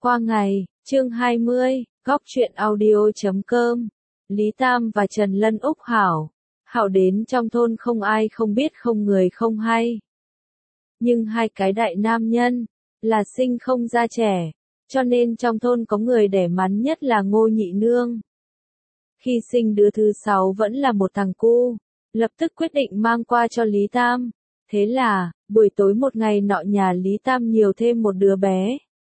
Qua ngày, chương 20, góc truyện audio.com. Lý Tam và Trần Lân Úc hảo đến trong thôn không ai không biết không người không hay. Nhưng hai cái đại nam nhân, là sinh không ra trẻ, cho nên trong thôn có người đẻ mắn nhất là Ngô Nhị Nương. Khi sinh đứa thứ 6 vẫn là một thằng cu, lập tức quyết định mang qua cho Lý Tam. Thế là, buổi tối một ngày nọ nhà Lý Tam nhiều thêm một đứa bé.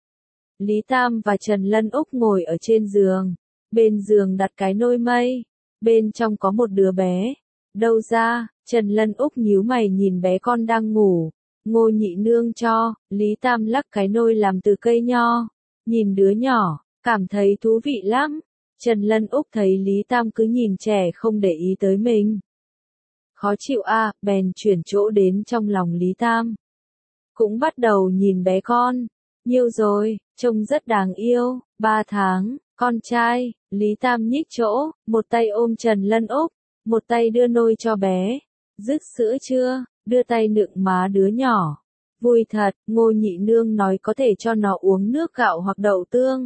Lý Tam và Trần Lân Úc ngồi ở trên giường, bên giường đặt cái nôi mây, bên trong có một đứa bé. Đâu ra, Trần Lân Úc nhíu mày nhìn bé con đang ngủ, Ngô Nhị Nương cho, Lý Tam lắc cái nôi làm từ cây nho, nhìn đứa nhỏ, cảm thấy thú vị lắm. Trần Lân Úc thấy Lý Tam cứ nhìn trẻ không để ý tới mình. Khó chịu bèn chuyển chỗ đến trong lòng Lý Tam. Cũng bắt đầu nhìn bé con. Nhiều rồi, trông rất đáng yêu, 3 tháng, con trai. Lý Tam nhích chỗ, một tay ôm Trần Lân Úc, một tay đưa nôi cho bé. Dứt sữa chưa, đưa tay nựng má đứa nhỏ. Vui thật, Ngô Nhị Nương nói có thể cho nó uống nước gạo hoặc đậu tương.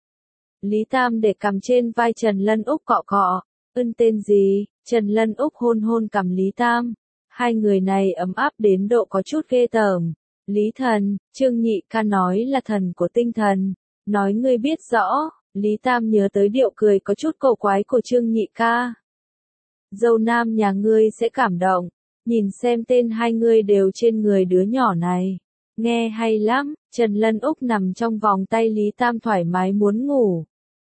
Lý Tam để cằm trên vai Trần Lân Úc cọ cọ. Tên gì? Trần Lân Úc hôn hôn cằm Lý Tam. Hai người này ấm áp đến độ có chút ghê tởm. Lý Thần, Trương Nhị ca nói là thần của tinh thần. Nói ngươi biết rõ. Lý Tam nhớ tới điệu cười có chút cổ quái của Trương Nhị ca. Dâu nam nhà ngươi sẽ cảm động. Nhìn xem tên hai ngươi đều trên người đứa nhỏ này. Nghe hay lắm. Trần Lân Úc nằm trong vòng tay Lý Tam thoải mái muốn ngủ.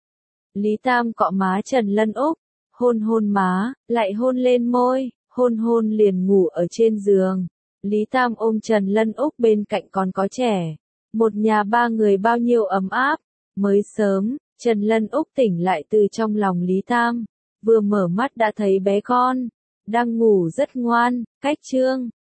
Lý Tam cọ má Trần Lân Úc, hôn hôn má, lại hôn lên môi, hôn hôn liền ngủ ở trên giường. Lý Tam ôm Trần Lân Úc bên cạnh còn có trẻ. Một nhà ba người bao nhiêu ấm áp. Mới sớm, Trần Lân Úc tỉnh lại từ trong lòng Lý Tam. Vừa mở mắt đã thấy bé con. Đang ngủ rất ngoan, cách chương.